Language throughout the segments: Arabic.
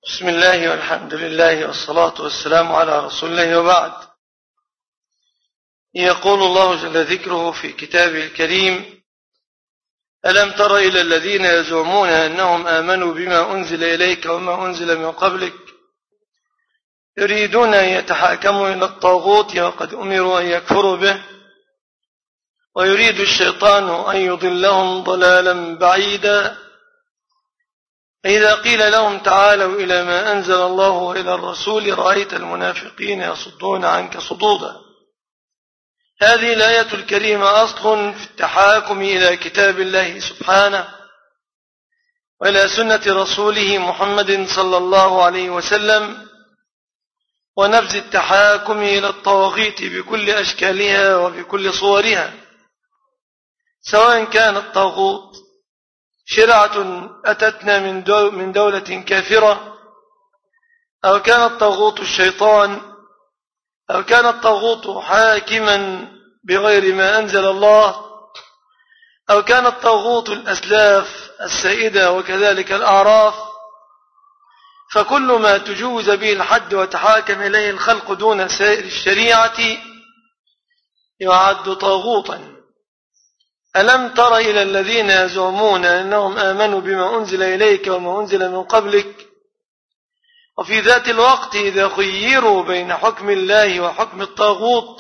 بسم الله والحمد لله والصلاة والسلام على رسول الله وبعد. يقول الله جل ذكره في كتابه الكريم: ألم تر إلى الذين يزعمون أنهم آمنوا بما أنزل إليك وما أنزل من قبلك يريدون أن يتحاكموا إلى الطاغوت وقد أمروا أن يكفروا به ويريد الشيطان أن يضلهم ضلالا بعيدا. إذا قيل لهم تعالوا إلى ما أنزل الله وإلى الرسول رأيت المنافقين يصدون عنك صدودا. هذه الآية الكريمة أصل في التحاكم إلى كتاب الله سبحانه وإلى سنة رسوله محمد صلى الله عليه وسلم، ونبذ التحاكم إلى الطواغيت بكل أشكالها وبكل صورها، سواء كان الطاغوت شرعة أتتنا من دولة كافرة، أو كان الطاغوت الشيطان، أو كان الطاغوت حاكما بغير ما أنزل الله، أو كان الطاغوت الأسلاف السائدة وكذلك الأعراف. فكل ما تجوز به الحد وتحاكم إليه الخلق دون سائر الشريعة يعد طاغوتا. ألم تر إلى الذين يزعمون أنهم آمنوا بما أنزل إليك وما أنزل من قبلك، وفي ذات الوقت إذا خيروا بين حكم الله وحكم الطاغوت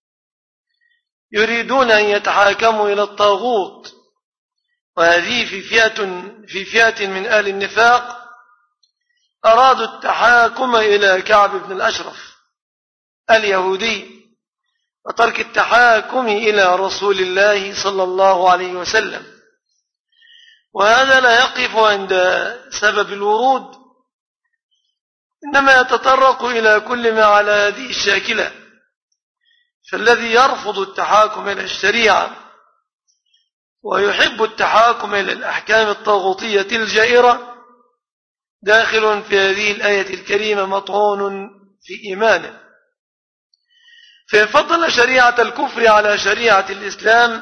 يريدون أن يتحاكموا إلى الطاغوت. وهذه في فئة من أهل النفاق أرادوا التحاكم إلى كعب بن الأشرف اليهودي وترك التحاكم إلى رسول الله صلى الله عليه وسلم. وهذا لا يقف عند سبب الورود، إنما يتطرق إلى كل ما على هذه الشاكلة. فالذي يرفض التحاكم إلى الشريعة ويحب التحاكم إلى الأحكام الطاغوتية الجائرة داخل في هذه الآية الكريمة مطعون في إيمانه. فإن فضل شريعة الكفر على شريعة الإسلام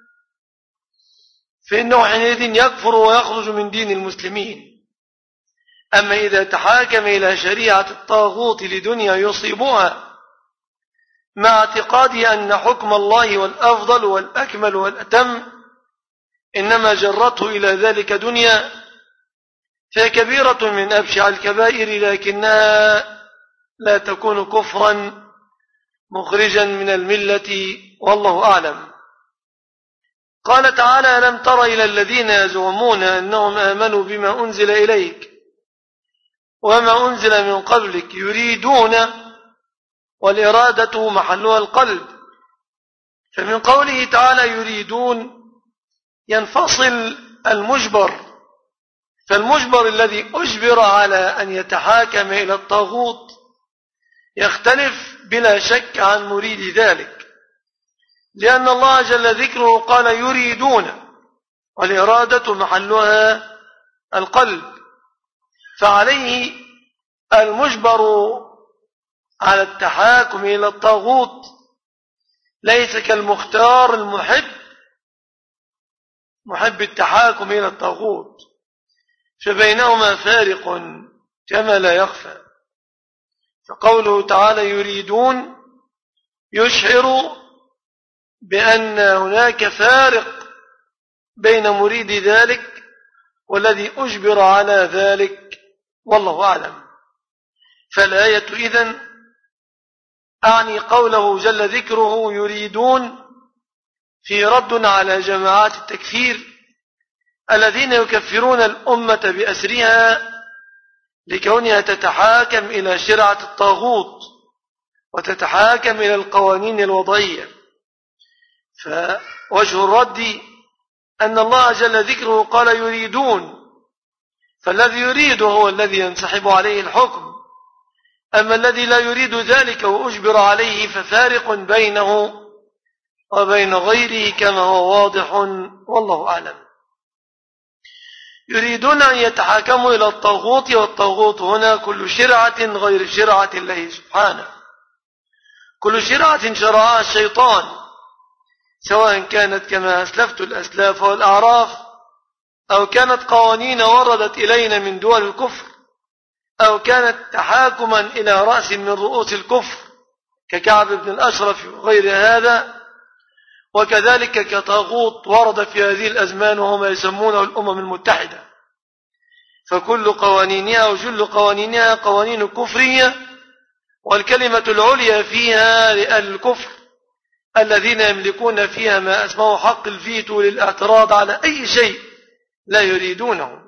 فإنه حينئذ يكفر ويخرج من دين المسلمين. أما إذا تحاكم إلى شريعة الطاغوت لدنيا يصيبها مع اعتقاده أن حكم الله والأفضل والأكمل والأتم إنما جرته إلى ذلك دنيا، فهي كبيرة من أبشع الكبائر، لكنها لا تكون كفرا مخرجا من الملة، والله أعلم. قال تعالى: ألم تر إلى الذين يزعمون أنهم آمنوا بما أنزل إليك وما أنزل من قبلك يريدون، والإرادة محلها القلب. فمن قوله تعالى يريدون ينفصل المجبر، فالمجبر الذي أجبر على أن يتحاكم إلى الطاغوت يختلف بلا شك عن مريد ذلك، لأن الله جل ذكره قال يريدون، والإرادة محلها القلب. فعليه المجبر على التحاكم إلى الطاغوت ليس كالمختار محب التحاكم إلى الطاغوت، فبينهما فارق كما لا يخفى. فقوله تعالى يريدون يشعر بأن هناك فارق بين مريد ذلك والذي أجبر على ذلك، والله أعلم. فالآية إذن أعني قوله جل ذكره يريدون في رد على جماعات التكفير الذين يكفرون الأمة بأسرها لكونها تتحاكم إلى شرعة الطاغوت وتتحاكم إلى القوانين الوضعية. فوجه الرد أن الله جل ذكره قال يريدون، فالذي يريد هو الذي ينسحب عليه الحكم، أما الذي لا يريد ذلك وأجبر عليه ففارق بينه وبين غيره كما هو واضح، والله أعلم. يريدون أن يتحاكموا إلى الطاغوت، والطاغوت هنا كل شرعة غير شرعة الله سبحانه، كل شرعة شرعها الشيطان، سواء كانت كما أسلفت الأسلاف والأعراف، أو كانت قوانين وردت إلينا من دول الكفر أو كانت تحاكما إلى رأس من رؤوس الكفر ككعب بن الأشرف وغير هذا، وكذلك كطاغوت ورد في هذه الأزمان وهم يسمونه الأمم المتحدة، فكل قوانينها وجل قوانينها قوانين كفرية، والكلمة العليا فيها لأهل الكفر الذين يملكون فيها ما اسمه حق الفيتو للاعتراض على أي شيء لا يريدونه،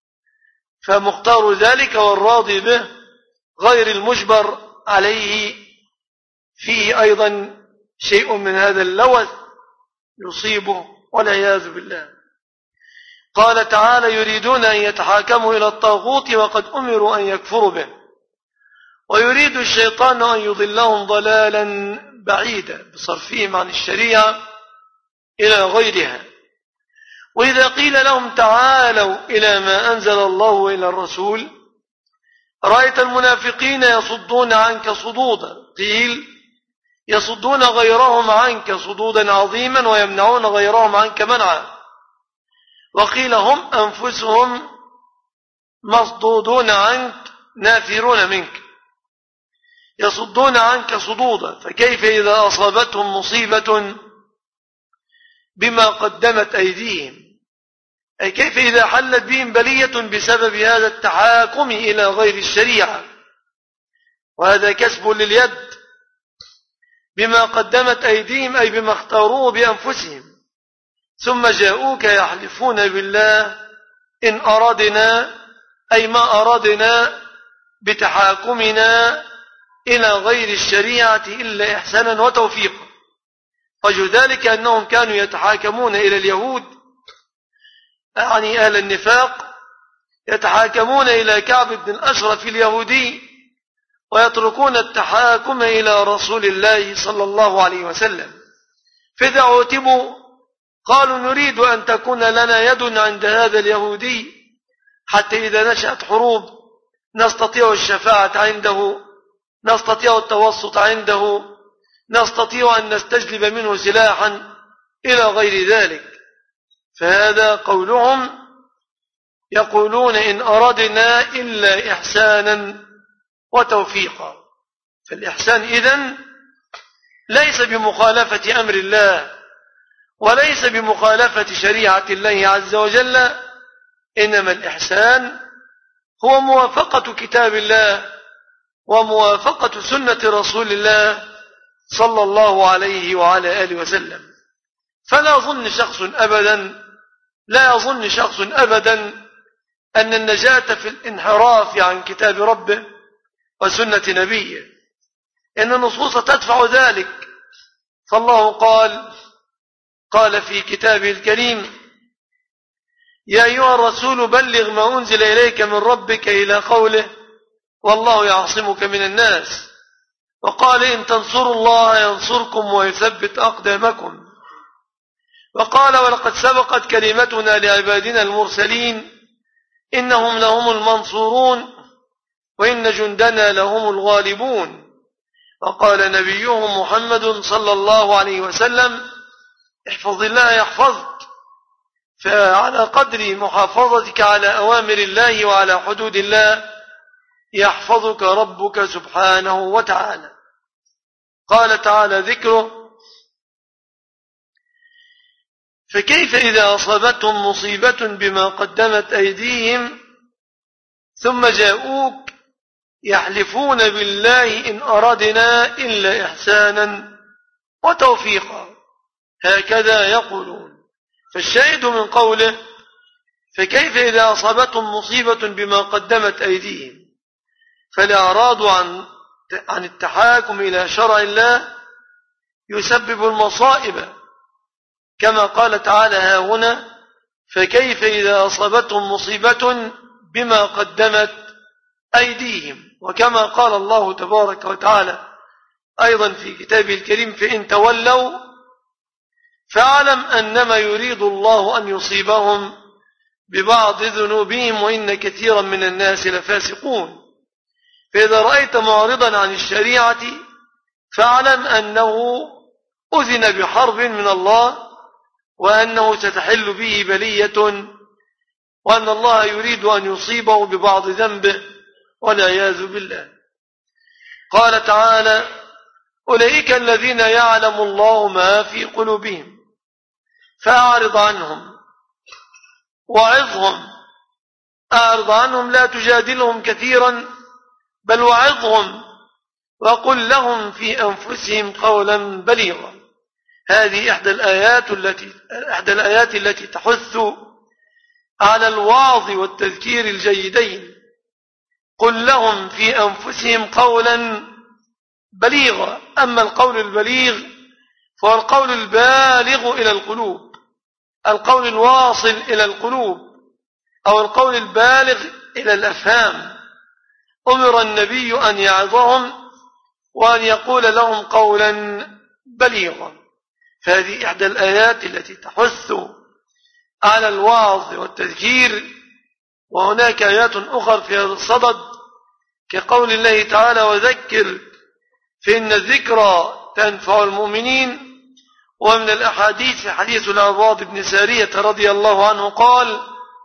فمختار ذلك والراضي به غير المجبر عليه فيه أيضا شيء من هذا اللوث يصيبه والعياذ بالله. قال تعالى: يريدون أن يتحاكموا إلى الطاغوت وقد أمروا أن يكفروا به ويريد الشيطان أن يضلهم ضلالا بعيدا بصرفهم عن الشريعة إلى غيرها. وإذا قيل لهم تعالوا إلى ما أنزل الله وإلى الرسول رأيت المنافقين يصدون عنك صدودا، قيل يصدون غيرهم عنك صدودا عظيما ويمنعون غيرهم عنك منعا، وقيل هم أنفسهم مصدودون عنك نافرون منك، يصدون عنك صدودا. فكيف إذا أصابتهم مصيبة بما قدمت أيديهم، أي كيف إذا حلت بهم بلية بسبب هذا التحاكم إلى غير الشريعة، وهذا كسب لليد بما قدمت أيديهم أي بما اختاروه بأنفسهم، ثم جاءوك يحلفون بالله إن أردنا أي ما أردنا بتحاكمنا إلى غير الشريعة إلا إحسانا وتوفيقا. وجه ذلك أنهم كانوا يتحاكمون إلى اليهود، يعني أهل النفاق يتحاكمون إلى كعب بن الأشرف اليهودي ويتركون التحاكم إلى رسول الله صلى الله عليه وسلم. فإذا عوتبوا قالوا نريد أن تكون لنا يد عند هذا اليهودي حتى إذا نشأت حروب نستطيع الشفاعة عنده، نستطيع التوسط عنده، نستطيع أن نستجلب منه سلاحا إلى غير ذلك. فهذا قولهم، يقولون إن أردنا إلا إحسانا وتوفيقا. فالإحسان إذن ليس بمخالفة أمر الله وليس بمخالفة شريعة الله عز وجل، إنما الإحسان هو موافقة كتاب الله وموافقة سنة رسول الله صلى الله عليه وعلى آله وسلم. فلا يظن شخص أبدا أن النجاة في الانحراف عن كتاب ربه وسنة نبيه، إن النصوص تدفع ذلك. فالله قال في كتابه الكريم: يا أيها الرسول بلغ ما أنزل إليك من ربك إلى قوله والله يعصمك من الناس، وقال إن تنصروا الله ينصركم ويثبت أقدامكم، وقال ولقد سبقت كلمتنا لعبادنا المرسلين إنهم لهم المنصورون وإن جندنا لهم الغالبون، وقال نبيهم محمد صلى الله عليه وسلم احفظ الله يحفظك. فعلى قدر محافظتك على أوامر الله وعلى حدود الله يحفظك ربك سبحانه وتعالى. قال تعالى ذكره: فكيف إذا أصابتهم مصيبة بما قدمت أيديهم ثم جاءوك يحلفون بالله إن أردنا إلا إحسانا وتوفيقا، هكذا يقولون. فالشاهد من قوله فكيف إذا أصابتهم مصيبة بما قدمت أيديهم، فالإعراض عن التحاكم إلى شرع الله يسبب المصائب، كما قال تعالى ها هنا: فكيف إذا أصابتهم مصيبة بما قدمت أيديهم، وكما قال الله تبارك وتعالى أيضا في كتابه الكريم: فإن تولوا فاعلم أنما يريد الله أن يصيبهم ببعض ذنوبهم وإن كثيرا من الناس لفاسقون. فإذا رأيت معرضا عن الشريعة فاعلم أنه أذن بحرب من الله وأنه ستحل به بلية وأن الله يريد أن يصيبه ببعض ذنبه والعياذ بالله. قال تعالى: أولئك الذين يعلم الله ما في قلوبهم فأعرض عنهم وعظهم. أعرض عنهم لا تجادلهم كثيرا، بل وعظهم وقل لهم في أنفسهم قولا بليغا. هذه إحدى الآيات التي تحث على الوعظ والتذكير الجيدين. قل لهم في أنفسهم قولا بليغا. أما القول البليغ فهو القول البالغ إلى القلوب، القول الواصل إلى القلوب، أو القول البالغ إلى الأفهام. أمر النبي أن يعظهم وأن يقول لهم قولا بليغا. فهذه إحدى الآيات التي تحث على الوعظ والتذكير. وهناك آيات أخرى في هذا الصدد كقول الله تعالى: وذكر فإن الذكرى تنفع المؤمنين. ومن الأحاديث حديث العرباض بن سارية رضي الله عنه قال: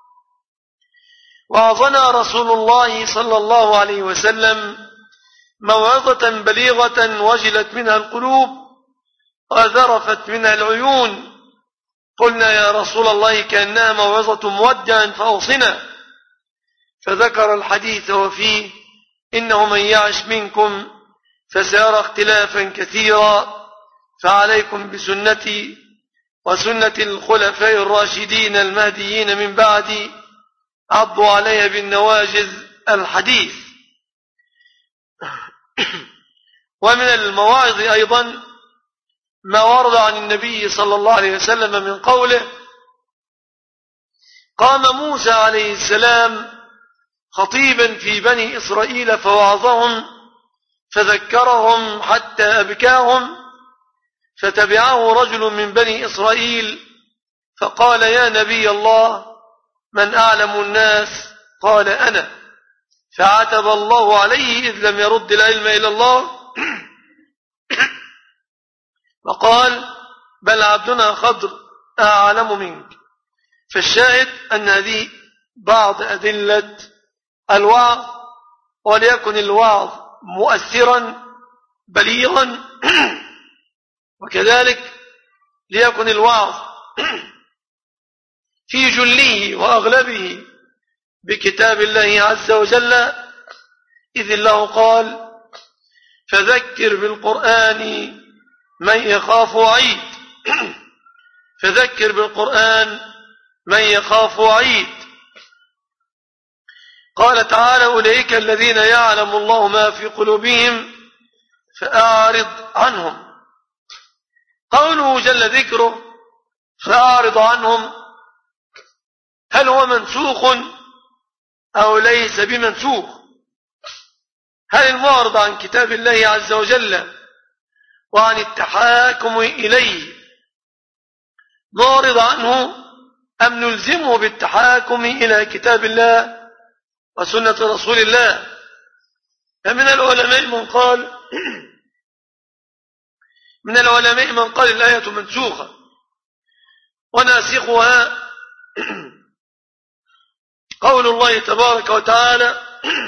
وعظنا رسول الله صلى الله عليه وسلم موعظة بليغة وجلت منها القلوب وذرفت منها العيون. قلنا يا رسول الله كأنها موعظة مودع فأوصنا. فذكر الحديث وفيه: إنه من يعش منكم فسيرى اختلافا كثيرا، فعليكم بسنتي وسنة الخلفاء الراشدين المهديين من بعدي، عضوا عليها بالنواجذ. الحديث. ومن المواعظ أيضا ما ورد عن النبي صلى الله عليه وسلم من قوله: قام موسى عليه السلام خطيبا في بني إسرائيل فوعظهم فذكرهم حتى أبكاهم، فتبعه رجل من بني إسرائيل فقال: يا نبي الله من أعلم الناس؟ قال: أنا. فعتب الله عليه إذ لم يرد العلم إلى الله وقال: بل عبدنا خضر أعلم منك. فالشاهد أن هذه بعض أدلة الوعظ، وليكن الوعظ مؤثرا بليغا، وكذلك ليكن الوعظ في جله وأغلبه بكتاب الله عز وجل، إذ الله قال: فذكر بالقرآن من يخاف وعيد. فذكر بالقرآن من يخاف وعيد. قال تعالى: أولئك الذين يعلم الله ما في قلوبهم فأعرض عنهم. قوله جل ذكره فأعرض عنهم، هل هو منسوخ أو ليس بمنسوخ؟ هل المعرض عن كتاب الله عز وجل وعن التحاكم إليه نعرض عنه أم نلزمه بالتحاكم إلى كتاب الله وسنة رسول الله؟ فمن العلماء من قال الآية منسوخة وناسخها قول الله تبارك وتعالى: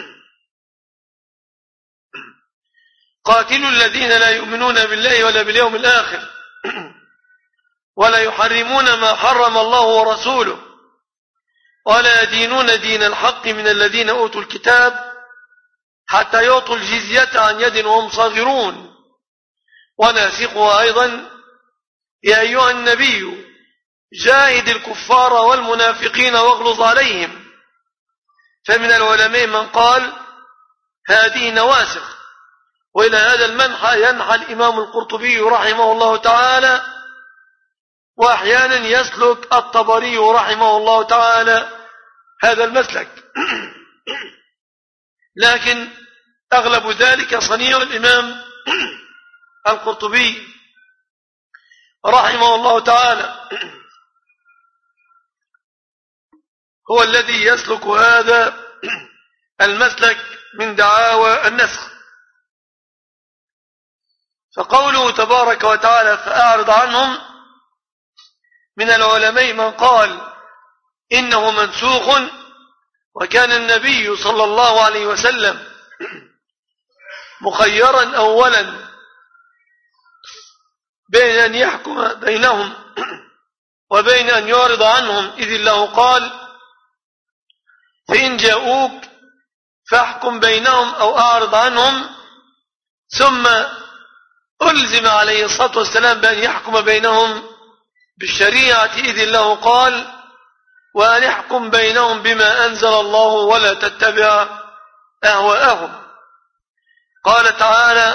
قاتلوا الذين لا يؤمنون بالله ولا باليوم الآخر ولا يحرمون ما حرم الله ورسوله ولا يدينون دين الحق من الذين أوتوا الكتاب حتى يعطوا الجزية عن يد وهم صاغرون. وناسخها أيضا: يا أيها النبي جاهد الكفار والمنافقين واغلظ عليهم. فمن العلماء من قال هذه نواسخ، وإلى هذا المنحى ينحى الإمام القرطبي رحمه الله تعالى، وأحيانا يسلك الطبري رحمه الله تعالى هذا المسلك. لكن أغلب ذلك صنيع الإمام القرطبي رحمه الله تعالى، هو الذي يسلك هذا المسلك من دعاوى النسخ. فقوله تبارك وتعالى فأعرض عنهم، من العلماء من قال إنه منسوخ وكان النبي صلى الله عليه وسلم مخيرا أولا بين أن يحكم بينهم وبين أن يعرض عنهم، إذ الله قال: فإن جاءوك فاحكم بينهم أو أعرض عنهم، ثم ألزم عليه الصلاة والسلام بأن يحكم بينهم بالشريعة، إذ الله قال: وأن يحكم بينهم بما أنزل الله ولا تتبع أهواءهم. قال تعالى: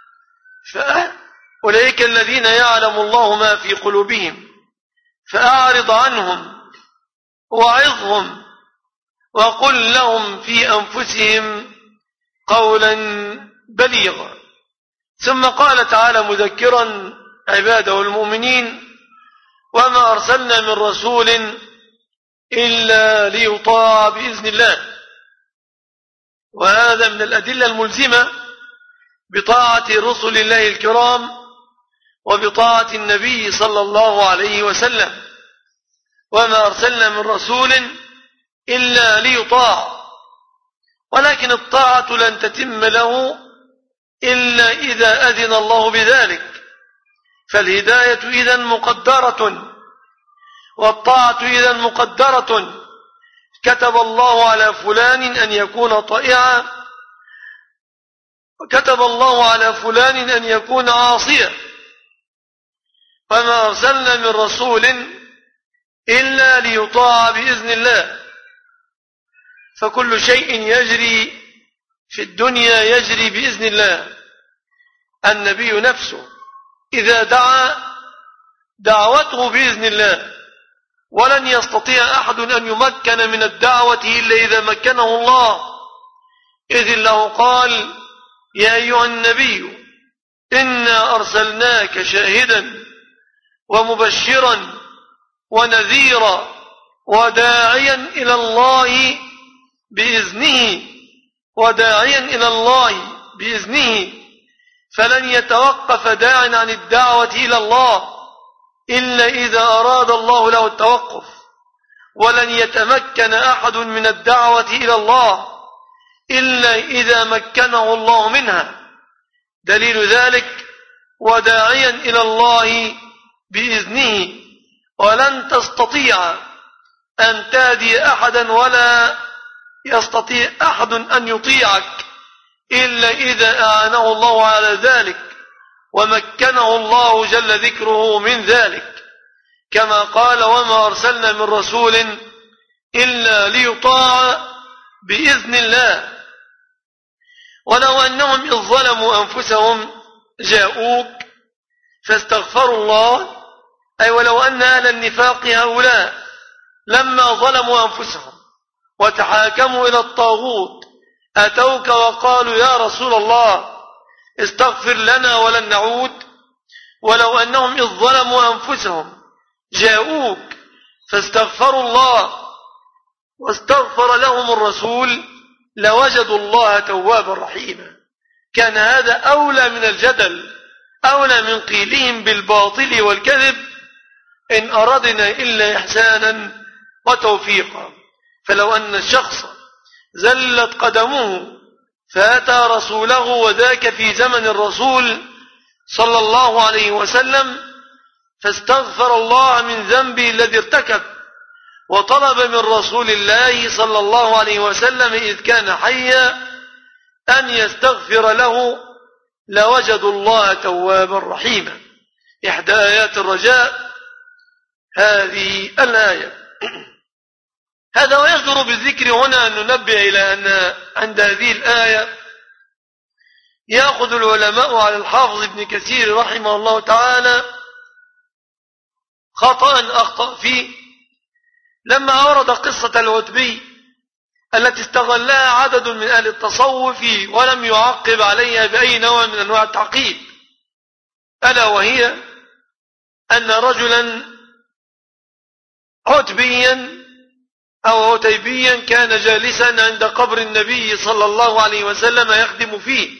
أولئك الذين يعلم الله ما في قلوبهم فأعرض عنهم وعظهم وقل لهم في أنفسهم قولا بليغا. ثم قال تعالى مذكرا عباده المؤمنين: وما أرسلنا من رسول إلا ليطاع بإذن الله. وهذا من الأدلة الملزمة بطاعة رسل الله الكرام وبطاعة النبي صلى الله عليه وسلم. وما أرسلنا من رسول إلا ليطاع، ولكن الطاعة لن تتم له إلا إذا أذن الله بذلك، فالهداية إذن مقدرة والطاعة إذن مقدرة. كتب الله على فلان أن يكون طائعا، وكتب الله على فلان أن يكون عاصيا. وما أرسلنا من رسول إلا ليطاع بإذن الله. فكل شيء يجري في الدنيا يجري بإذن الله. النبي نفسه إذا دعا دعوته بإذن الله، ولن يستطيع أحد أن يمكن من الدعوة إلا إذا مكنه الله، إذ الله قال: يا أيها النبي إنا أرسلناك شاهدا ومبشرا ونذيرا وداعيا إلى الله بإذنه فلن يتوقف داع عن الدعوة إلى الله إلا إذا أراد الله له التوقف، ولن يتمكن أحد من الدعوة إلى الله إلا إذا مكنه الله منها. دليل ذلك: وداعيا إلى الله بإذنه. ولن تستطيع أن تهدي أحدا ولا يستطيع أحد أن يطيعك إلا إذا أعانه الله على ذلك ومكنه الله جل ذكره من ذلك، كما قال: وما أرسلنا من رسول إلا ليطاع بإذن الله. ولو أنهم إذ ظلموا أنفسهم جاءوك فاستغفروا الله، أي ولو أن أهل النفاق هؤلاء لما ظلموا أنفسهم وتحاكموا إلى الطاغوت أتوك وقالوا: يا رسول الله استغفر لنا ولن نعود. ولو أنهم إذ ظلموا أنفسهم جاءوك فاستغفروا الله واستغفر لهم الرسول لوجدوا الله توابا رحيما. كان هذا أولى من الجدل، أولى من قيلهم بالباطل والكذب، إن أردنا إلا إحسانا وتوفيقا. فلو أن الشخص زلت قدمه فأتى رسوله، وذاك في زمن الرسول صلى الله عليه وسلم، فاستغفر الله من ذنبه الذي ارتكب وطلب من رسول الله صلى الله عليه وسلم إذ كان حيا أن يستغفر له لوجدوا الله توابا رحيما. إحدى آيات الرجاء هذه الآية. هذا ويجدر بالذكر هنا أن ننبه إلى أن عند هذه الآية يأخذ العلماء على الحافظ ابن كثير رحمه الله تعالى خطأ أخطأ فيه لما أورد قصة العتبي التي استغلها عدد من أهل التصوف ولم يعقب عليها بأي نوع من أنواع التعقيب، ألا وهي أن رجلا عتبيا أو عتيبيا كان جالسا عند قبر النبي صلى الله عليه وسلم يخدم فيه،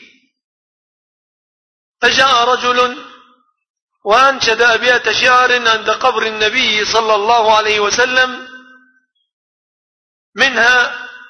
فجاء رجل وأنشد أبيات شعر عند قبر النبي صلى الله عليه وسلم، منها: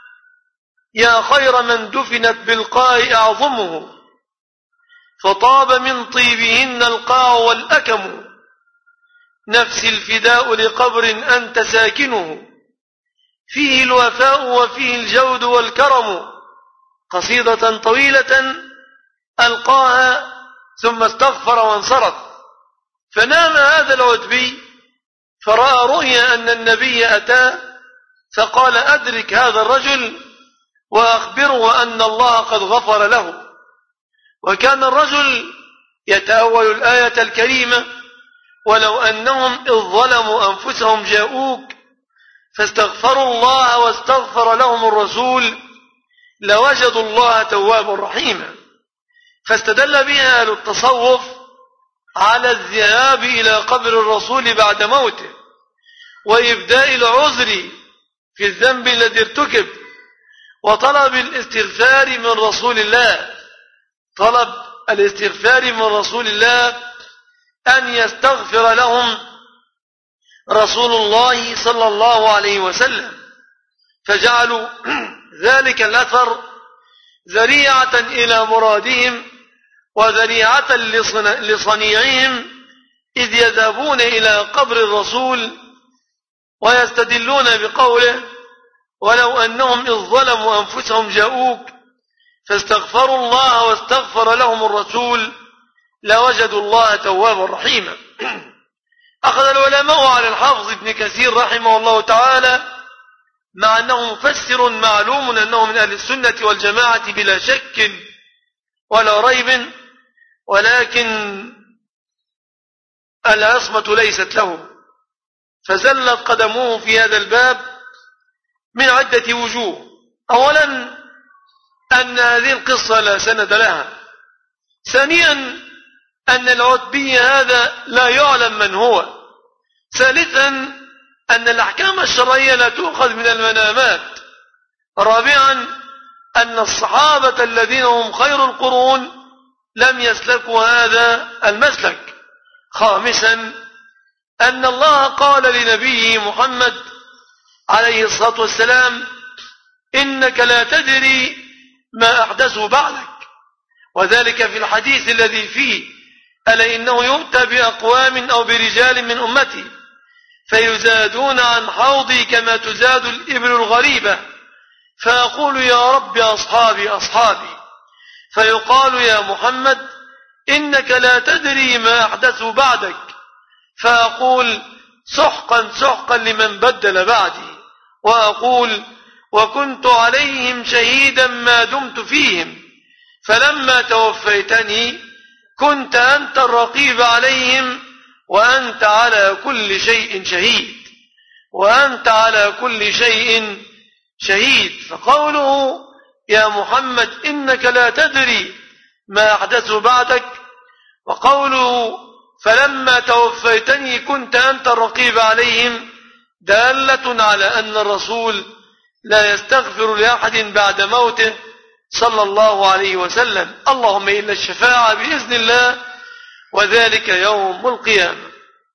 يا خير من دفنت بالقاء أعظمه، فطاب من طيبهن القاع والأكم، نفسي الفداء لقبر أنت ساكنه، فيه الوفاء وفيه الجود والكرم. قصيدة طويلة ألقاها ثم استغفر وانصرف. فنام هذا العتبي فرأى رؤيا أن النبي أتاه، فقال أدرك هذا الرجل وأخبره أن الله قد غفر له. وكان الرجل يتأول الآية الكريمة: ولو أنهم إذ ظلموا أنفسهم جاءوك فاستغفروا الله واستغفر لهم الرسول لوجدوا الله توابا رحيما. فاستدل بها أهل التصوف على الذهاب إلى قبر الرسول بعد موته وإبداء العذر في الذنب الذي ارتكب وطلب الاستغفار من رسول الله، طلب الاستغفار من رسول الله أن يستغفر لهم رسول الله صلى الله عليه وسلم، فجعلوا ذلك الأثر ذريعة إلى مرادهم وذريعة لصنيعهم، إذ يذهبون إلى قبر الرسول ويستدلون بقوله: ولو أنهم إذ ظلموا أنفسهم جاءوك فاستغفروا الله واستغفر لهم الرسول لوجدوا الله توابا رحيما. أخذ العلماء على الحافظ ابن كثير رحمه الله تعالى، مع أنه مفسر معلوم أنه من أهل السنة والجماعة بلا شك ولا ريب، ولكن العصمة ليست له، فزلت قدموه في هذا الباب من عدة وجوه. أولا أن هذه القصة لا سند لها. ثانيا أن العتبي هذا لا يعلم من هو. ثالثا أن الأحكام الشرعية لا تؤخذ من المنامات. رابعا أن الصحابة الذين هم خير القرون لم يسلكوا هذا المسلك. خامسا أن الله قال لنبيه محمد عليه الصلاة والسلام: إنك لا تدري ما أحدثوا بعدك، وذلك في الحديث الذي فيه: ألا إنه يؤتى بأقوام أو برجال من أمتي فيزادون عن حوضي كما تزاد الإبل الغريبة، فأقول يا رب أصحابي أصحابي، فيقال يا محمد إنك لا تدري ما أحدثوا بعدك، فأقول سحقا سحقا لمن بدل بعدي، وأقول وكنت عليهم شهيدا ما دمت فيهم، فلما توفيتني كنت أنت الرقيب عليهم وأنت على كل شيء شهيد، وأنت على كل شيء شهيد. فقوله يا محمد إنك لا تدري ما أحدث بعدك، وقوله فلما توفيتني كنت أنت الرقيب عليهم، دالة على أن الرسول لا يستغفر لأحد بعد موته صلى الله عليه وسلم، اللهم إلا الشفاعة بإذن الله، وذلك يوم القيامة.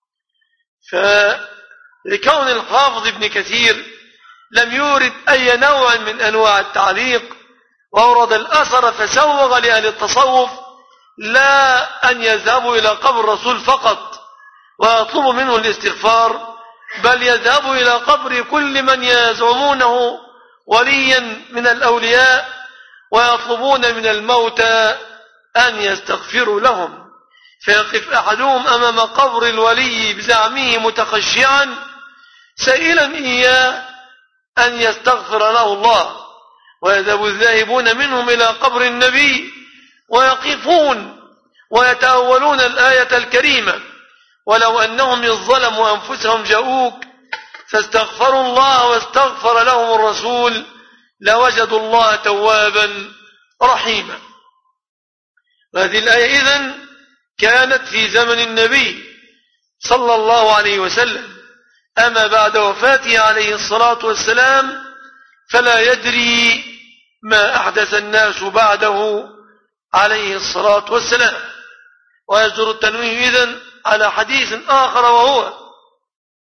فلكون الحافظ ابن كثير لم يورد أي نوع من أنواع التعليق وأورد الأثر فسوغ لأهل التصوف لا أن يذهبوا إلى قبر الرسول فقط ويطلبوا منه الاستغفار، بل يذهبوا إلى قبر كل من يزعمونه وليا من الأولياء ويطلبون من الموتى أن يستغفروا لهم، فيقف أحدهم أمام قبر الولي بزعمه متخشعا سائلا إياه أن يستغفر له الله، ويذهب الذاهبون منهم إلى قبر النبي ويقفون ويتأولون الآية الكريمة: ولو أنهم إذ ظلموا أنفسهم جاءوك فاستغفروا الله واستغفر لهم الرسول لوجدوا الله توابا رحيما. وهذه الآية إذن كانت في زمن النبي صلى الله عليه وسلم، أما بعد وفاته عليه الصلاة والسلام فلا يدري ما أحدث الناس بعده عليه الصلاة والسلام. ويجر التنويه إذن على حديث آخر، وهو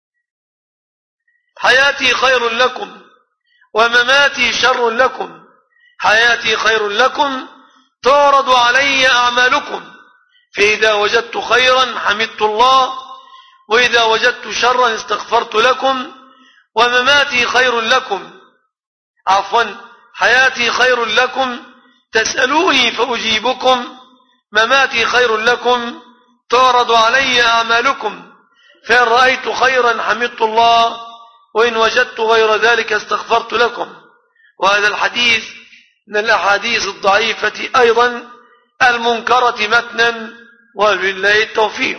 حياتي خير لكم ومماتي شر لكم، حياتي خير لكم تعرض علي أعمالكم، فإذا وجدت خيرا حمدت الله، وإذا وجدت شرا استغفرت لكم، ومماتي خير لكم، حياتي خير لكم تسألوني فأجيبكم، مماتي خير لكم تعرض علي أعمالكم، فإن رأيت خيرا حمدت الله، وإن وجدت غير ذلك استغفرت لكم. وهذا الحديث من الأحاديث الضعيفة أيضا المنكرة متنا، وبالله التوفيق.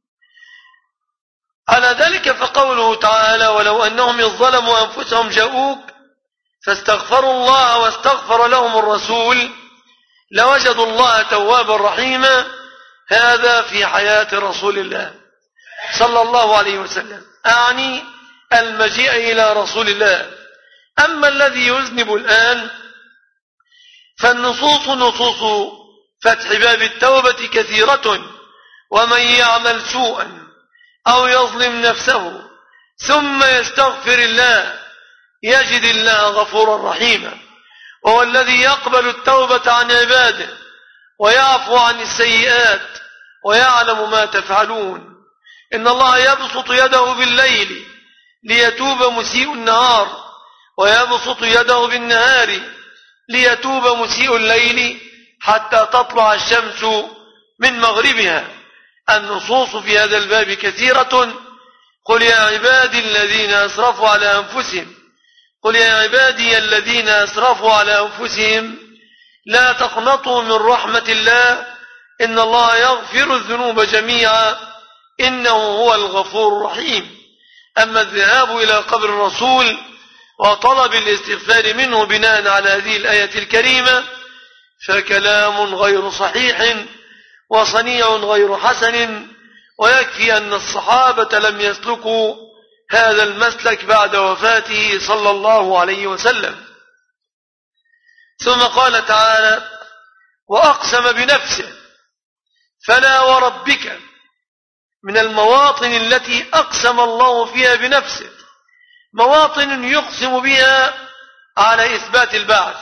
على ذلك فقوله تعالى: ولو أنهم إذ ظلموا أنفسهم جاءوك فاستغفروا الله واستغفر لهم الرسول لوجدوا الله توابا رحيما. هذا في حياة رسول الله صلى الله عليه وسلم، أعني المجيء إلى رسول الله. أما الذي يذنب الآن فالنصوص نصوص فتح باب التوبة كثيرة، ومن يعمل سوءا أو يظلم نفسه ثم يستغفر الله يجد الله غفورا رحيما. وهو الذي يقبل التوبة عن عباده ويعفو عن السيئات ويعلم ما تفعلون. إن الله يبسط يده بالليل ليتوب مسيء النهار، ويبسط يده بالنهار ليتوب مسيء الليل حتى تطلع الشمس من مغربها. النصوص في هذا الباب كثيرة. قل يا عبادي الذين أسرفوا على أنفسهم قل يا عبادي الذين أسرفوا على أنفسهم لا تقنطوا من رحمة الله إن الله يغفر الذنوب جميعا إنه هو الغفور الرحيم. أما الذهاب إلى قبر الرسول وطلب الاستغفار منه بناء على هذه الآية الكريمة فكلام غير صحيح وصنيع غير حسن، ويكفي أن الصحابة لم يسلكوا هذا المسلك بعد وفاته صلى الله عليه وسلم. ثم قال تعالى: وأقسم بنفسه. فلا وربك من المواطن التي أقسم الله فيها بنفسه، مواطن يقسم بها على إثبات البعث.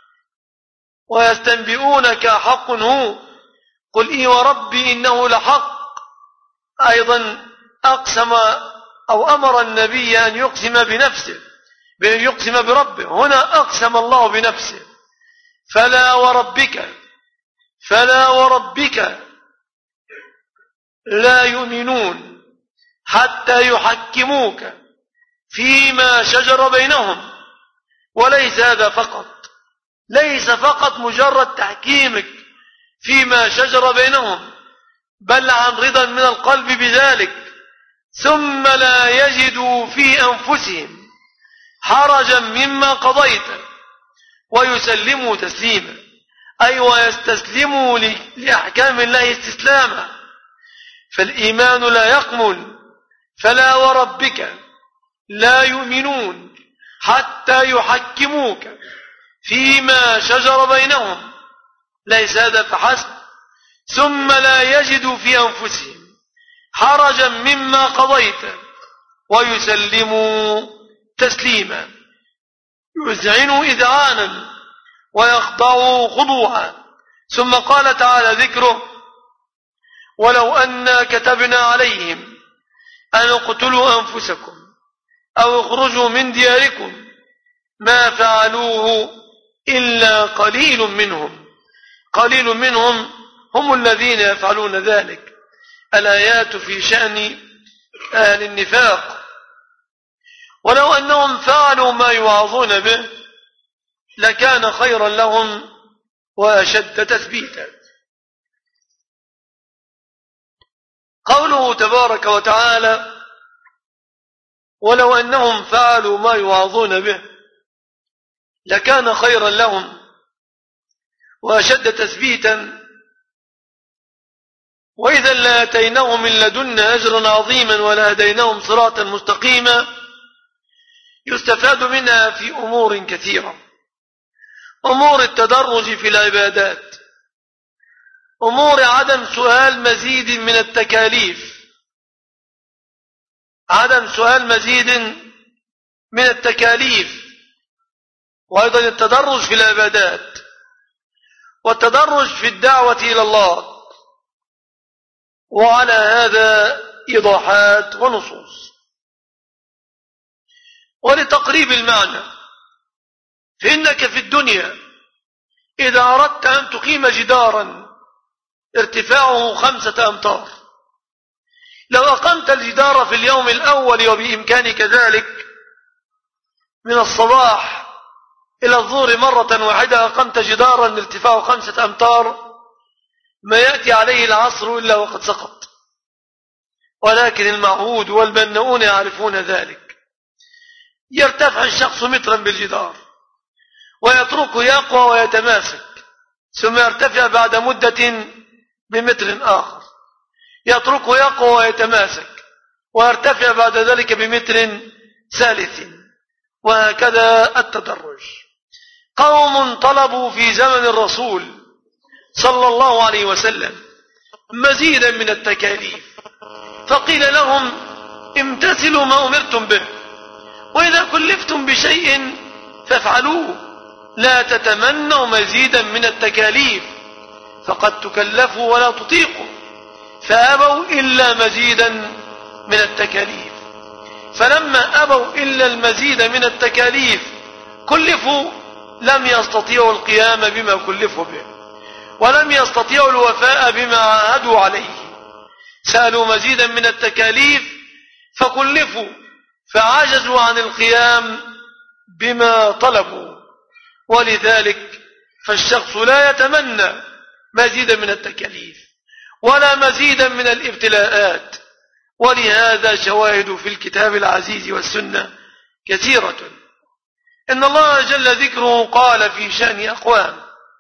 ويستنبئونك حق هو قل إي وربي إنه لحق. أيضا أقسم أو أمر النبي أن يقسم بنفسه، بأن يقسم بربه. هنا أقسم الله بنفسه: فلا وربك فلا وربك لا يؤمنون حتى يحكموك فيما شجر بينهم. وليس هذا فقط، ليس فقط مجرد تحكيمك فيما شجر بينهم، بل عن رضا من القلب بذلك، ثم لا يجدوا في أنفسهم حرجا مما قضيت ويسلموا تسليما، أي ويستسلموا لأحكام الله استسلاما. فالإيمان لا يكمل. فلا وربك لا يؤمنون حتى يحكموك فيما شجر بينهم. ليس هذا فحسب، ثم لا يجدوا في أنفسهم حرجا مما قضيت ويسلموا تسليما. يذعنوا إذعانا ويخضعوا خضوعا. ثم قال تعالى ذكره: ولو أنا كتبنا عليهم أن اقتلوا أنفسكم أو اخرجوا من دياركم ما فعلوه إلا قليل منهم. قليل منهم هم الذين يفعلون ذلك. الآيات في شأن أهل النفاق. ولو أنهم فعلوا ما يوعظون به لكان خيرا لهم وأشد تثبيتا. قوله تبارك وتعالى: ولو أنهم فعلوا ما يوعظون به لكان خيرا لهم وأشد تثبيتا، وإذا لآتيناهم من لدنا أجرا عظيما ولهديناهم صراطا مستقيما. يستفاد منها في أمور كثيرة: أمور التدرج في العبادات، أمور عدم سؤال مزيد من التكاليف، عدم سؤال مزيد من التكاليف وأيضا التدرج في العبادات، والتدرج في الدعوة إلى الله. وعلى هذا إيضاحات ونصوص. ولتقريب المعنى، فإنك في الدنيا إذا أردت أن تقيم جدارا ارتفاعه 5 أمتار، لو أقمت الجدار في اليوم الأول وبإمكانك ذلك من الصباح إلى الظهر مرة واحدة، أقمت جدارا ارتفاعه 5 أمتار، ما يأتي عليه العصر إلا وقد سقط. ولكن المعهود والبناؤون يعرفون ذلك. يرتفع الشخص مترا بالجدار ويتركه يقوى ويتماسك، ثم يرتفع بعد مدة بمتر آخر، يتركه يقوى ويتماسك، ويرتفع بعد ذلك بمتر ثالث، وهكذا التدرج. قوم طلبوا في زمن الرسول صلى الله عليه وسلم مزيدا من التكاليف، فقيل لهم امتثلوا ما أمرتم به، وإذا كلفتم بشيء فافعلوه، لا تتمنوا مزيدا من التكاليف فقد تكلفوا ولا تطيقوا، فأبوا إلا مزيدا من التكاليف. فلما أبوا إلا المزيد من التكاليف كلفوا، لم يستطيعوا القيام بما كلفوا به، ولم يستطيعوا الوفاء بما عاهدوا عليه. سألوا مزيدا من التكاليف فكلفوا، فعجزوا عن القيام بما طلبوا. ولذلك فالشخص لا يتمنى مزيدا من التكاليف ولا مزيدا من الابتلاءات. ولهذا شواهد في الكتاب العزيز والسنة كثيرة. إن الله جل ذكره قال في شأن أقوام: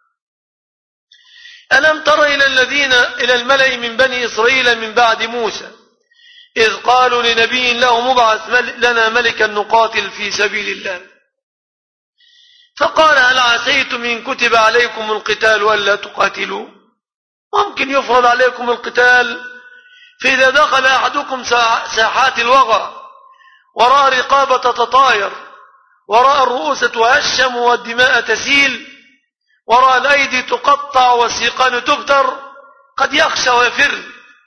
ألم تر إلى الملأ من بني إسرائيل من بعد موسى إذ قالوا لنبي له مبعث لنا ملكا نقاتل في سبيل الله، فقال هل عسيتم إن كتب عليكم القتال ألا تقاتلوا؟ ممكن يفرض عليكم القتال، فإذا دخل أحدكم ساحات الوغى ورأى رقابة تطاير، ورأى الرؤوس تهشم والدماء تسيل، ورأى الأيدي تقطع والسيقان تبتر، قد يخشى ويفر.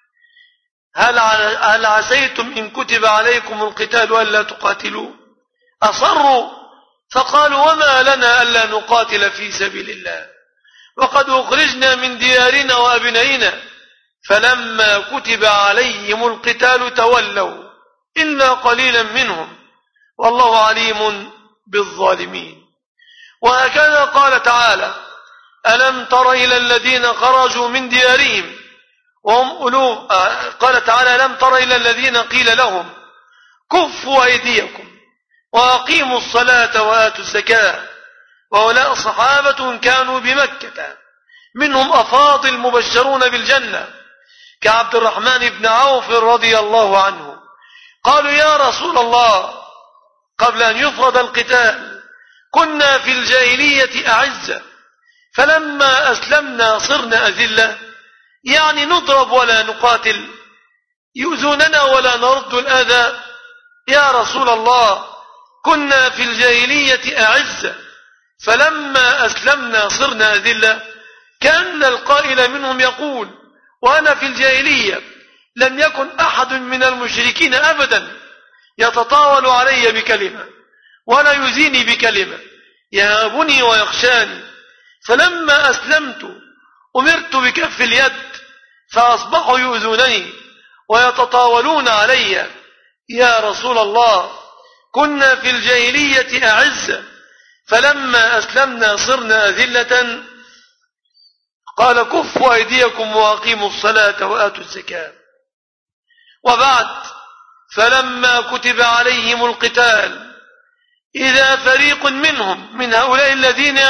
هل عسيتم إن كتب عليكم القتال ألا تقاتلوا؟ أصروا فقالوا وما لنا ألا نقاتل في سبيل الله وقد أخرجنا من ديارنا وأبنائنا. فلما كتب عليهم القتال تولوا إلا قليلا منهم والله عليم بالظالمين. وهكذا قال تعالى: ألم تر إلى الذين خرجوا من ديارهم وهم ألوف. قال تعالى: ألم تر إلى الذين قيل لهم كفوا أيديكم وأقيموا الصلاة وآتوا الزكاة وأولئك صحابة كانوا بمكة منهم أفاضل مبشرون بالجنة كعبد الرحمن بن عوف رضي الله عنه. قالوا يا رسول الله قبل أن يفرض القتال كنا في الجاهلية أعزة، فلما أسلمنا صرنا أذلة، يعني نضرب ولا نقاتل، يؤذوننا ولا نرد الأذى. يا رسول الله كنا في الجاهلية أعزة فلما أسلمنا صرنا أذلة. كان القائل منهم يقول وأنا في الجاهلية لم يكن أحد من المشركين أبدا يتطاول علي بكلمة ولا يزيني بكلمة، يهابني ويخشاني، فلما أسلمت أمرت بكف اليد فأصبحوا يؤذونني ويتطاولون علي. يا رسول الله كنا في الجاهلية أعزة فلما أسلمنا صرنا أذلة. قال كفوا أيديكم وأقيموا الصلاة وآتوا الزكاة. وبعد فلما كتب عليهم القتال إذا فريق منهم من هؤلاء الذين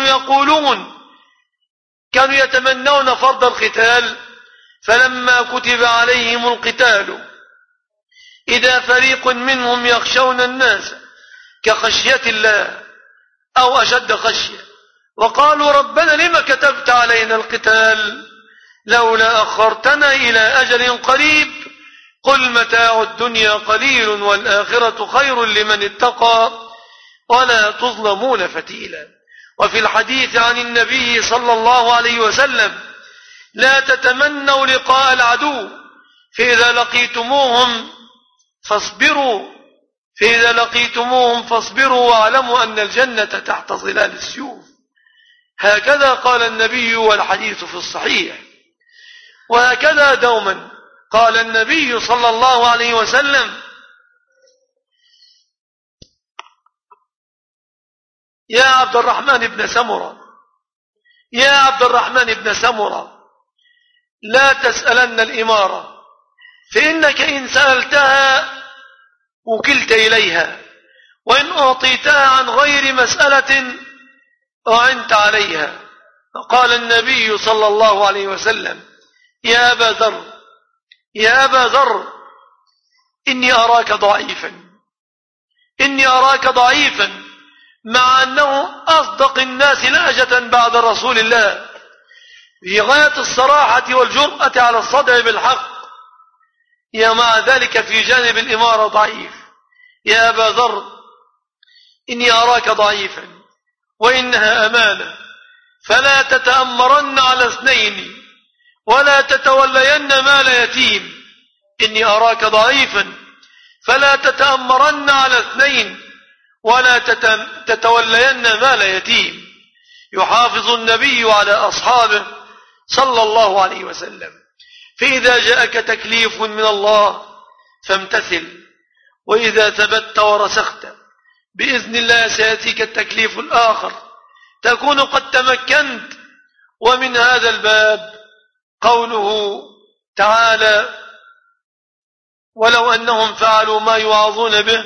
كانوا يتمنون فرض القتال، فلما كتب عليهم القتال إذا فريق منهم يخشون الناس كخشية الله أو أشد خشية، وقالوا ربنا لما كتبت علينا القتال لولا أخرتنا إلى أجل قريب قل متاع الدنيا قليل والآخرة خير لمن اتقى ولا تظلمون فتيلا. وفي الحديث عن النبي صلى الله عليه وسلم: لا تتمنوا لقاء العدو فإذا لقيتموهم فاصبروا واعلموا أن الجنة تحت ظلال السيوف. هكذا قال النبي، والحديث في الصحيح. وهكذا دوما قال النبي صلى الله عليه وسلم: يا عبد الرحمن بن سمرة لا تسألن الإمارة، فإنك إن سألتها وكلت إليها، وإن أعطيتها عن غير مسألة أعنت عليها. فقال النبي صلى الله عليه وسلم: يا أبا ذر إني أراك ضعيفا مع أنه أصدق الناس لهجة بعد رسول الله، في غاية الصراحة والجرأة على الصدع بالحق، يا مع ذلك في جانب الإمارة ضعيف. يا أبا ذر إني أراك ضعيفا وإنها أمانة، فلا تتأمرن على اثنين ولا تتولين مال يتيم. إني أراك ضعيفا فلا تتأمرن على اثنين ولا تتولين مال يتيم. يحافظ النبي على أصحابه صلى الله عليه وسلم. فإذا جاءك تكليف من الله فامتثل، وإذا ثبت ورسخت بإذن الله سيأتيك التكليف الآخر تكون قد تمكنت. ومن هذا الباب قوله تعالى: ولو أنهم فعلوا ما يوعظون به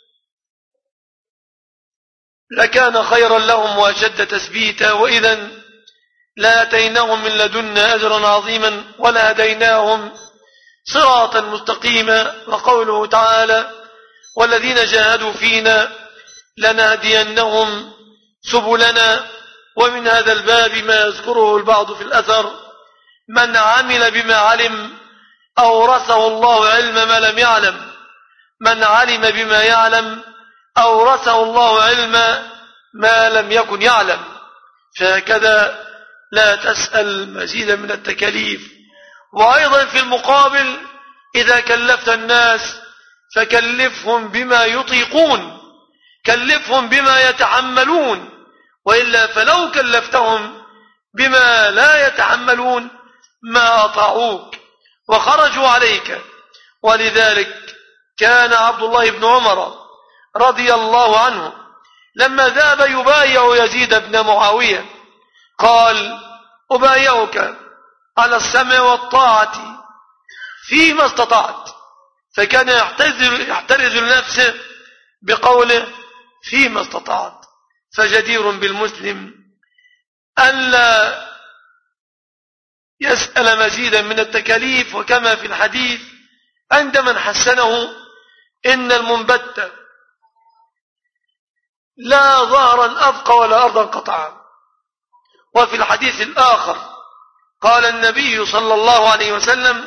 لكان خيرا لهم وأشد تثبيتا، وإذا لآتيناهم من لدنا أجرا عظيما ولهديناهم صراطا مستقيما. وقوله تعالى: والذين جاهدوا فينا لنهدينهم سبلنا. ومن هذا الباب ما يذكره البعض في الأثر: من عمل بما علم أورثه الله علم ما لم يعلم. من علم بما يعلم أورثه الله علم ما لم يكن يعلم. فهكذا لا تسأل مزيدا من التكاليف. وأيضا في المقابل إذا كلفت الناس فكلفهم بما يطيقون، كلفهم بما يتحملون، وإلا فلو كلفتهم بما لا يتحملون ما أطاعوك وخرجوا عليك. ولذلك كان عبد الله بن عمر رضي الله عنه لما ذهب يبايع يزيد بن معاوية قال: أبايعك على السمع والطاعة فيما استطعت. فكان يحترز لنفسه بقوله فيما استطعت. فجدير بالمسلم ألا يسأل مزيدا من التكاليف. وكما في الحديث عند من حسنه: إن المنبت لا ظهرا أبقى ولا أرضا قطعا. وفي الحديث الآخر قال النبي صلى الله عليه وسلم: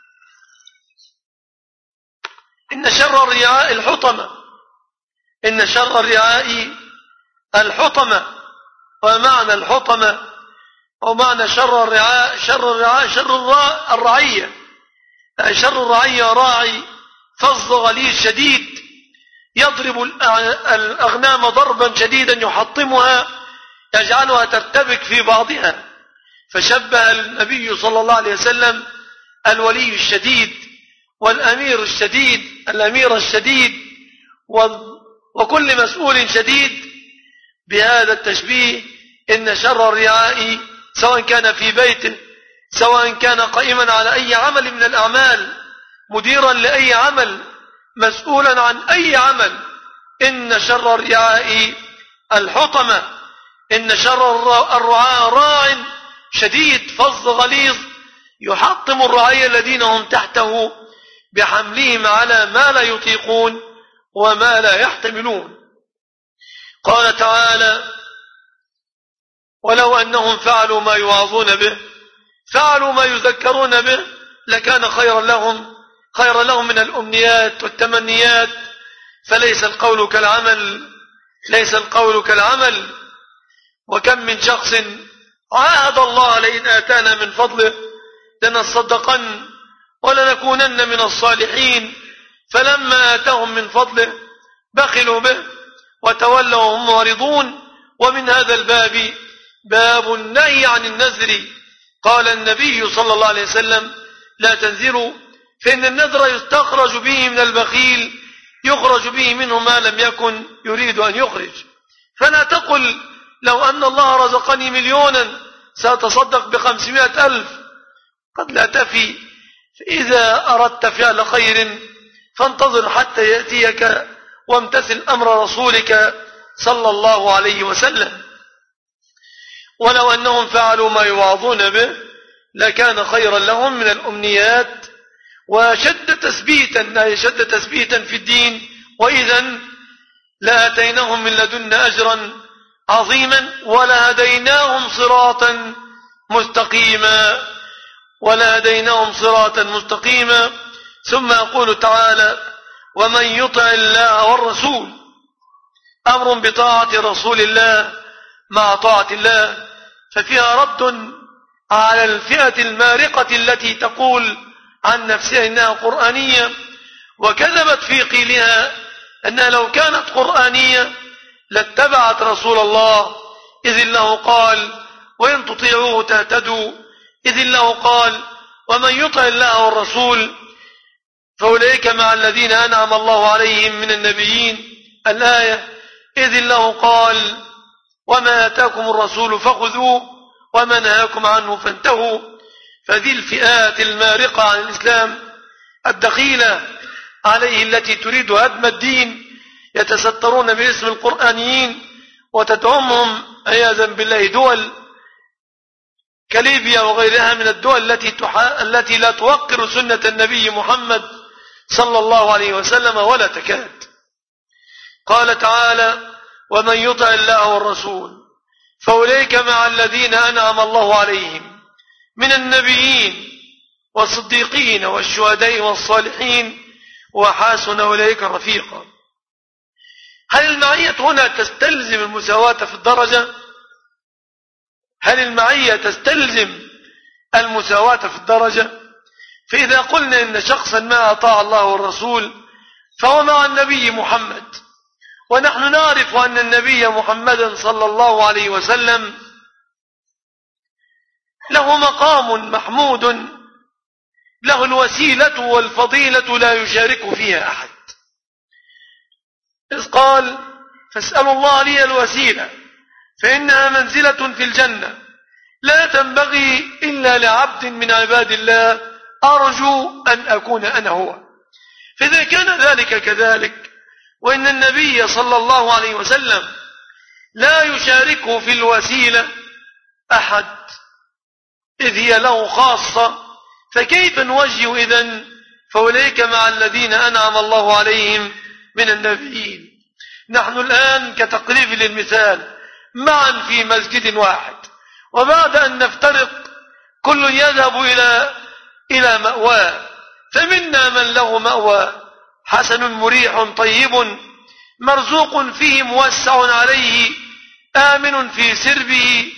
إن شر الرعاء الحطمة. إن شر الرعاء الحطمة. ومعنى الحطمة ومعنى شر الرعاء شر الرعية. شر الرعية راعي فظ غليظ شديد يضرب الأغنام ضربا شديدا يحطمها يجعلها ترتبك في بعضها. فشبه النبي صلى الله عليه وسلم الولي الشديد والأمير الشديد وكل مسؤول شديد بهذا التشبيه. إن شر الرعاء سواء كان في بيته، سواء كان قائما على أي عمل من الأعمال، مديرا لأي عمل، مسؤولا عن أي عمل، إن شر الرعاء الحطمة. إن شر الرعاء راع شديد فظ غليظ يحطم الرعية الذين هم تحته بحملهم على ما لا يطيقون وما لا يحتملون. قال تعالى: ولو أنهم فعلوا ما يوعظون به، فعلوا ما يذكرون به، لكان خيرا لهم من الأمنيات والتمنيات. فليس القول كالعمل، ليس القول كالعمل. وكم من شخص عاهد الله لئن آتانا من فضله لنصدقن ولنكونن من الصالحين، فلما آتاهم من فضله بخلوا به وتولوا وهم معرضون. ومن هذا الباب باب النهي عن النذر. قال النبي صلى الله عليه وسلم: لا تنذروا فإن النذر يستخرج به من البخيل يخرج به منه ما لم يكن يريد أن يخرج. فلا تقل لو أن الله رزقني 1,000,000 سأتصدق ب500,000، قد لا تفي. فإذا أردت فعل خير فانتظر حتى يأتيك وامتثل أمر رسولك صلى الله عليه وسلم. ولو أنهم فعلوا ما يوعظون به لكان خيرا لهم من الأمنيات وشد تثبيتا في الدين، وإذن لآتيناهم من لدنا أجرا عظيما ولهديناهم صراطا مستقيما. ثم يقول تعالى: ومن يطع الله والرسول، أمر بطاعة رسول الله مع طاعة الله، ففيها رد على الفئة المارقة التي تقول عن نفسها إنها قرآنية وكذبت في قيلها أنها لو كانت قرآنية لاتبعت رسول الله، إذ الله قال: وإن تطيعوه تهتدوا، إذ الله قال: ومن يطع الله والرسول فأولئك مع الذين أنعم الله عليهم من النبيين، الآية. إذ الله قال: وما آتاكم الرسول فخذوه وما نهاكم عنه فانتهوا. فذي الفئات المارقة عن الإسلام الدخيلة عليه التي تريد هدم الدين يتسترون باسم القرآنيين وتدعمهم عياذا بالله دول كليبيا وغيرها من الدول التي لا توقر سنة النبي محمد صلى الله عليه وسلم ولا تكاد. قال تعالى: ومن يطع الله والرسول فأولئك مع الذين أنعم الله عليهم من النبيين والصديقين والشهداء والصالحين وحسن أولئك رفيقا. هل المعية هنا تستلزم المساواة في الدرجة؟ هل المعية تستلزم المساواة في الدرجة؟ فإذا قلنا إن شخصا ما أطاع الله والرسول فهو مع النبي محمد، ونحن نعرف أن النبي محمد صلى الله عليه وسلم له مقام محمود، له الوسيلة والفضيلة لا يشارك فيها أحد، إذ قال: فاسألوا الله لي الوسيلة فإنها منزلة في الجنة لا تنبغي إلا لعبد من عباد الله أرجو أن أكون أنا هو. فإذا كان ذلك كذلك، وإن النبي صلى الله عليه وسلم لا يشاركه في الوسيلة أحد إذ هي له خاصة، فكيف نوجه إذن فأولئك مع الذين أنعم الله عليهم من النبيين؟ نحن الآن كتقريب للمثال معا في مسجد واحد، وبعد أن نفترق كل يذهب إلى مأواه، فمنا من له مأوى حسن مريح طيب مرزوق فيه موسع عليه آمن في سربه،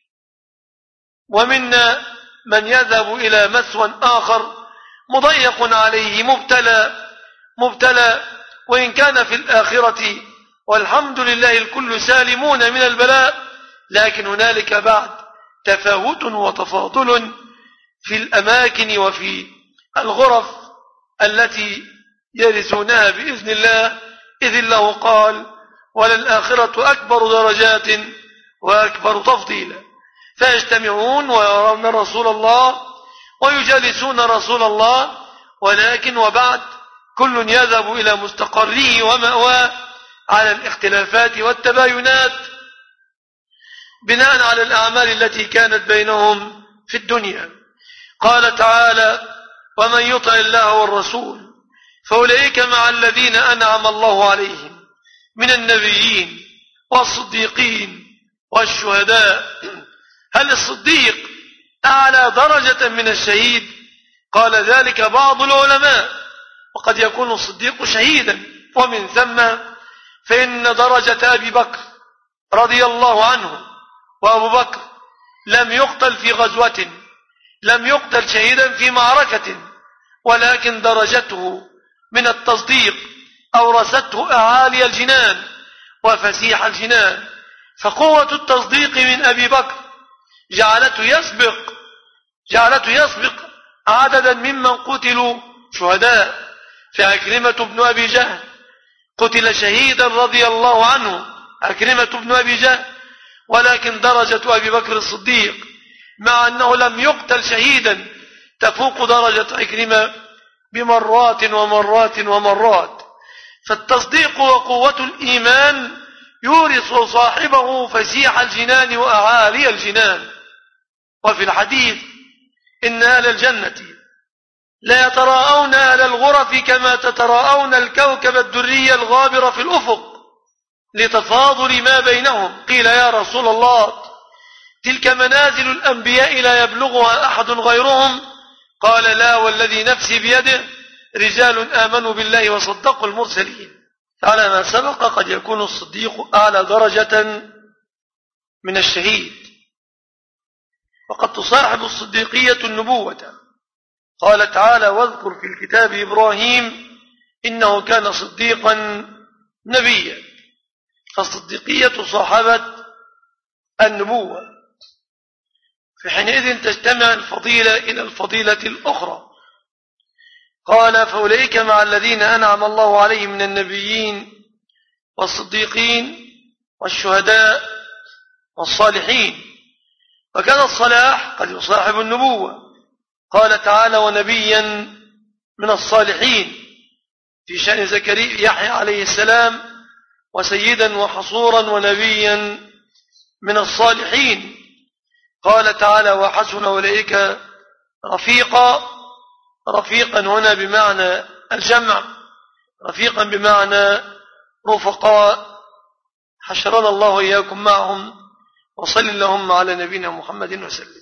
ومنا من يذهب إلى مثوى آخر مضيق عليه مبتلى وإن كان في الآخرة والحمد لله الكل سالمون من البلاء، لكن هنالك بعد تفاوت وتفاضل في الأماكن وفي الغرف التي يرثونها بإذن الله، إذ الله قال: وللآخرة أكبر درجات وأكبر تفضيلا. فيجتمعون ويرون رسول الله ويجالسون رسول الله، ولكن وبعد كل يذهب إلى مستقره ومأواه على الاختلافات والتباينات بناء على الأعمال التي كانت بينهم في الدنيا. قال تعالى: ومن يطع الله والرسول فأولئك مع الذين أنعم الله عليهم من النبيين والصديقين والشهداء. هل الصديق أعلى درجة من الشهيد؟ قال ذلك بعض العلماء، وقد يكون الصديق شهيدا، ومن ثم فإن درجة أبي بكر رضي الله عنه، وأبو بكر لم يقتل في غزوة، لم يقتل شهيدا في معركة، ولكن درجته من التصديق أورثته أعالي الجنان وفسيح الجنان. فقوة التصديق من أبي بكر جعلته يسبق عددا ممن قتلوا شهداء. فعكرمة بن أبي جهل قتل شهيدا رضي الله عنه، عكرمة بن أبي جهل، ولكن درجة أبي بكر الصديق مع أنه لم يقتل شهيدا تفوق درجة عكرمة بمرات ومرات ومرات. فالتصديق وقوة الإيمان يورث صاحبه فسيح الجنان وأعالي الجنان. وفي الحديث إن أهل الجنة لا يتراءون أهل الغرف كما تتراءون الكوكب الدري الغابر في الأفق لتفاضل ما بينهم. قيل يا رسول الله تلك منازل الأنبياء لا يبلغها أحد غيرهم؟ قال لا والذي نفسي بيده رجال آمنوا بالله وصدقوا المرسلين. على ما سبق قد يكون الصديق أعلى درجة من الشهيد، وقد تصاحب الصديقية النبوة. قال تعالى واذكر في الكتاب إبراهيم إنه كان صديقا نبيا. فالصديقية صاحبت النبوة، في حينئذ تجتمع الفضيلة إلى الفضيلة الأخرى. قال فأولئك مع الذين أنعم الله عليهم من النبيين والصديقين والشهداء والصالحين. وكان الصلاح قد يصاحب النبوة. قال تعالى ونبيا من الصالحين في شأن زكريا يحيى عليه السلام، وسيدا وحصورا ونبيا من الصالحين. قال تعالى وحسن أولئك رفيقا. رفيقا هنا بمعنى الجمع، رفيقا بمعنى رفقاء. حشرنا الله إياكم معهم، وصل اللهم على نبينا محمد وسلم.